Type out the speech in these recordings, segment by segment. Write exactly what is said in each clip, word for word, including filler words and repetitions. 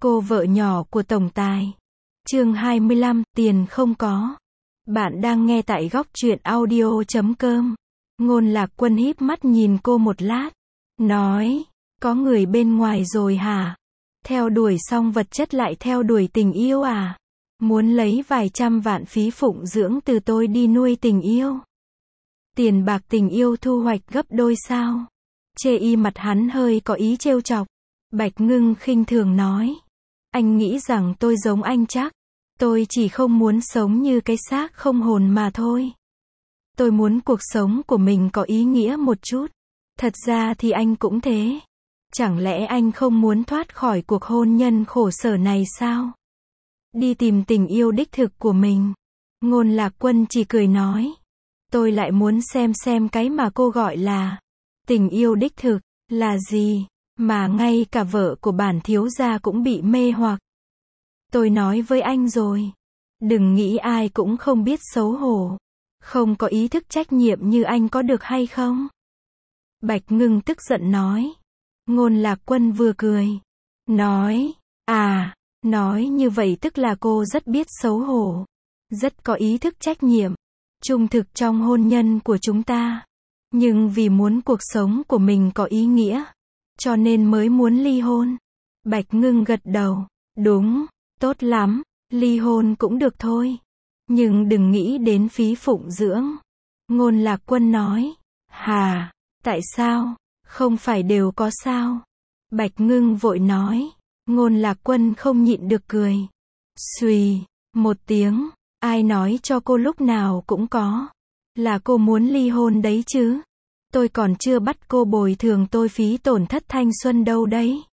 cô vợ nhỏ của tổng tài. Chương hai mươi lăm, tiền không có. Bạn đang nghe tại góc truyện audio chấm com. Ngôn Lạc Quân híp mắt nhìn cô một lát, nói, có người bên ngoài rồi hả? Theo đuổi xong vật chất lại theo đuổi tình yêu à? Muốn lấy vài trăm vạn phí phụng dưỡng từ tôi đi nuôi tình yêu? Tiền bạc tình yêu thu hoạch gấp đôi sao? Chê y mặt hắn hơi có ý trêu chọc. Bạch Ngưng khinh thường nói, anh nghĩ rằng tôi giống anh chắc. Tôi chỉ không muốn sống như cái xác không hồn mà thôi. Tôi muốn cuộc sống của mình có ý nghĩa một chút. Thật ra thì anh cũng thế. Chẳng lẽ anh không muốn thoát khỏi cuộc hôn nhân khổ sở này sao? Đi tìm tình yêu đích thực của mình. Ngôn Lạc Quân chỉ cười nói, tôi lại muốn xem xem cái mà cô gọi là tình yêu đích thực là gì, mà ngay cả vợ của bản thiếu gia cũng bị mê hoặc. Tôi nói với anh rồi, đừng nghĩ ai cũng không biết xấu hổ, không có ý thức trách nhiệm như anh có được hay không? Bạch Ngưng tức giận nói. Ngôn Lạc Quân vừa cười, nói, à, nói như vậy tức là cô rất biết xấu hổ, rất có ý thức trách nhiệm, trung thực trong hôn nhân của chúng ta. Nhưng vì muốn cuộc sống của mình có ý nghĩa, cho nên mới muốn ly hôn. Bạch Ngưng gật đầu, đúng, tốt lắm, ly hôn cũng được thôi. Nhưng đừng nghĩ đến phí phụng dưỡng. Ngôn Lạc Quân nói, hà, tại sao? Không phải đều có sao? Bạch Ngưng vội nói. Ngôn Lạc Quân không nhịn được cười. Xùy, một tiếng, ai nói cho cô lúc nào cũng có? Là cô muốn ly hôn đấy chứ? Tôi còn chưa bắt cô bồi thường tôi phí tổn thất thanh xuân đâu đấy.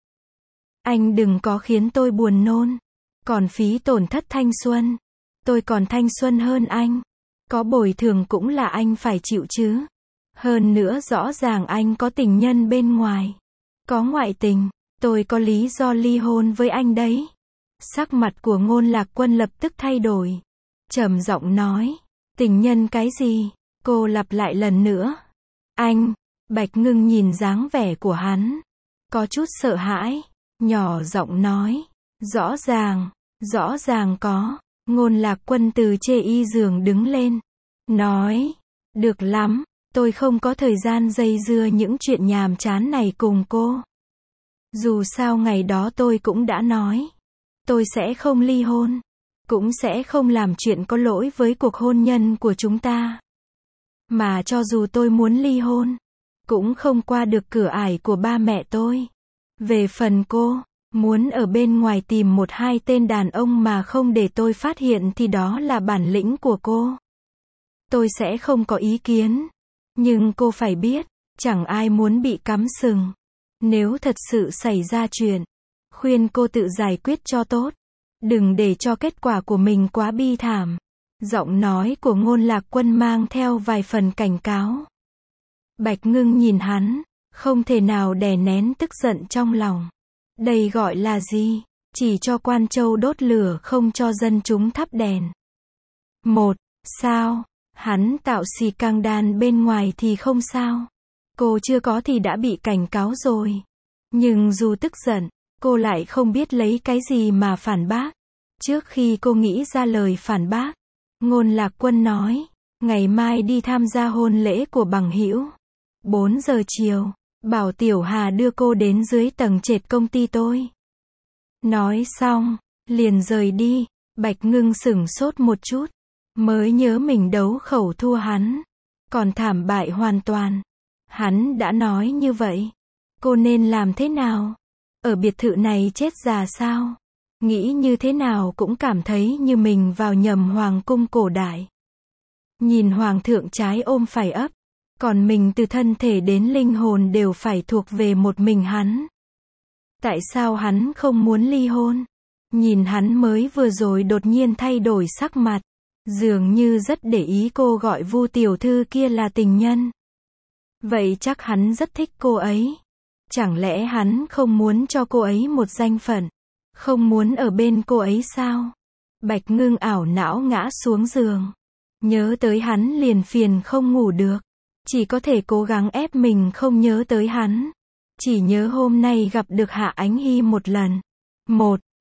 Anh đừng có khiến tôi buồn nôn. Còn phí tổn thất thanh xuân, tôi còn thanh xuân hơn anh. Có bồi thường cũng là anh phải chịu chứ. Hơn nữa rõ ràng anh có tình nhân bên ngoài. Có ngoại tình, tôi có lý do ly hôn với anh đấy. Sắc mặt của Ngôn Lạc Quân lập tức thay đổi. Trầm giọng nói, tình nhân cái gì? Cô lặp lại lần nữa. Anh, Bạch Ngưng nhìn dáng vẻ của hắn, có chút sợ hãi, nhỏ giọng nói, rõ ràng, rõ ràng có. Ngôn Lạc Quân từ chê y giường đứng lên, nói, được lắm, tôi không có thời gian dây dưa những chuyện nhàm chán này cùng cô. Dù sao ngày đó tôi cũng đã nói, tôi sẽ không ly hôn, cũng sẽ không làm chuyện có lỗi với cuộc hôn nhân của chúng ta. Mà cho dù tôi muốn ly hôn, cũng không qua được cửa ải của ba mẹ tôi. Về phần cô, muốn ở bên ngoài tìm một hai tên đàn ông mà không để tôi phát hiện thì đó là bản lĩnh của cô. Tôi sẽ không có ý kiến. Nhưng cô phải biết, chẳng ai muốn bị cắm sừng. Nếu thật sự xảy ra chuyện, khuyên cô tự giải quyết cho tốt. Đừng để cho kết quả của mình quá bi thảm. Giọng nói của Ngôn Lạc Quân mang theo vài phần cảnh cáo. Bạch Ngưng nhìn hắn, không thể nào đè nén tức giận trong lòng. Đây gọi là gì? Chỉ cho quan châu đốt lửa không cho dân chúng thắp đèn. Một, sao? Hắn tạo xì căng đan bên ngoài thì không sao. Cô chưa có thì đã bị cảnh cáo rồi. Nhưng dù tức giận, cô lại không biết lấy cái gì mà phản bác. Trước khi cô nghĩ ra lời phản bác, Ngôn Lạc Quân nói, ngày mai đi tham gia hôn lễ của bằng hữu. bốn giờ chiều, bảo Tiểu Hà đưa cô đến dưới tầng trệt công ty tôi. Nói xong, liền rời đi. Bạch Ngưng sửng sốt một chút, mới nhớ mình đấu khẩu thua hắn, còn thảm bại hoàn toàn. Hắn đã nói như vậy, cô nên làm thế nào? Ở biệt thự này chết già sao? Nghĩ như thế nào cũng cảm thấy như mình vào nhầm hoàng cung cổ đại. Nhìn hoàng thượng trái ôm phải ấp, còn mình từ thân thể đến linh hồn đều phải thuộc về một mình hắn. Tại sao hắn không muốn ly hôn? Nhìn hắn mới vừa rồi đột nhiên thay đổi sắc mặt, dường như rất để ý cô gọi Vu tiểu thư kia là tình nhân. Vậy chắc hắn rất thích cô ấy. Chẳng lẽ hắn không muốn cho cô ấy một danh phận? Không muốn ở bên cô ấy sao? Bạch Ngưng ảo não ngã xuống giường. Nhớ tới hắn liền phiền không ngủ được. Chỉ có thể cố gắng ép mình không nhớ tới hắn. Chỉ nhớ hôm nay gặp được Hạ Ánh Hy một lần. Một,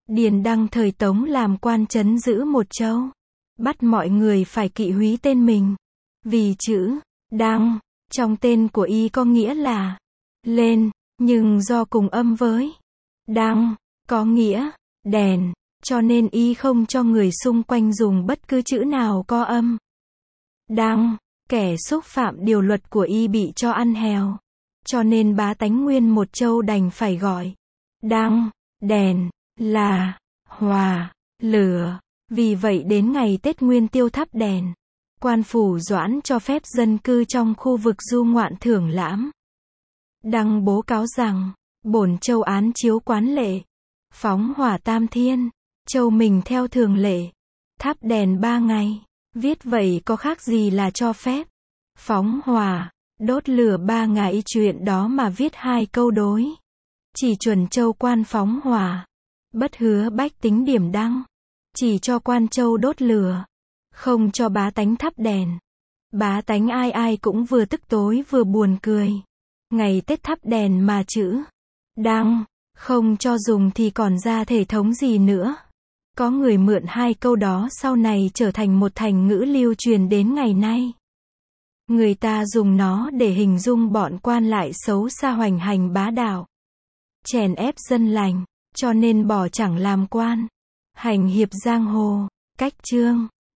Điền Đăng thời Tống làm quan trấn giữ một châu. Bắt mọi người phải kỵ húy tên mình. Vì chữ Đăng trong tên của y có nghĩa là lên, nhưng do cùng âm với Đăng có nghĩa đèn, cho nên y không cho người xung quanh dùng bất cứ chữ nào có âm Đăng. Kẻ xúc phạm điều luật của y bị cho ăn hèo. Cho nên bá tánh nguyên một châu đành phải gọi Đăng, đèn, là hòa, lửa. Vì vậy đến ngày Tết Nguyên Tiêu thắp đèn, quan phủ Doãn cho phép dân cư trong khu vực du ngoạn thưởng lãm. Đăng bố cáo rằng, bổn châu án chiếu quán lệ, phóng hỏa tam thiên, châu mình theo thường lệ, thắp đèn ba ngày, viết vậy có khác gì là cho phép. Phóng hỏa, đốt lửa ba ngày chuyện đó mà viết hai câu đối. Chỉ chuẩn châu quan phóng hỏa, bất hứa bách tính điểm đăng. Chỉ cho quan châu đốt lửa, không cho bá tánh thắp đèn. Bá tánh ai ai cũng vừa tức tối vừa buồn cười. Ngày Tết thắp đèn mà chữ Đăng không cho dùng thì còn ra thể thống gì nữa. Có người mượn hai câu đó sau này trở thành một thành ngữ lưu truyền đến ngày nay. Người ta dùng nó để hình dung bọn quan lại xấu xa hoành hành bá đạo, chèn ép dân lành, cho nên bỏ chẳng làm quan, hành hiệp giang hồ. Cách chương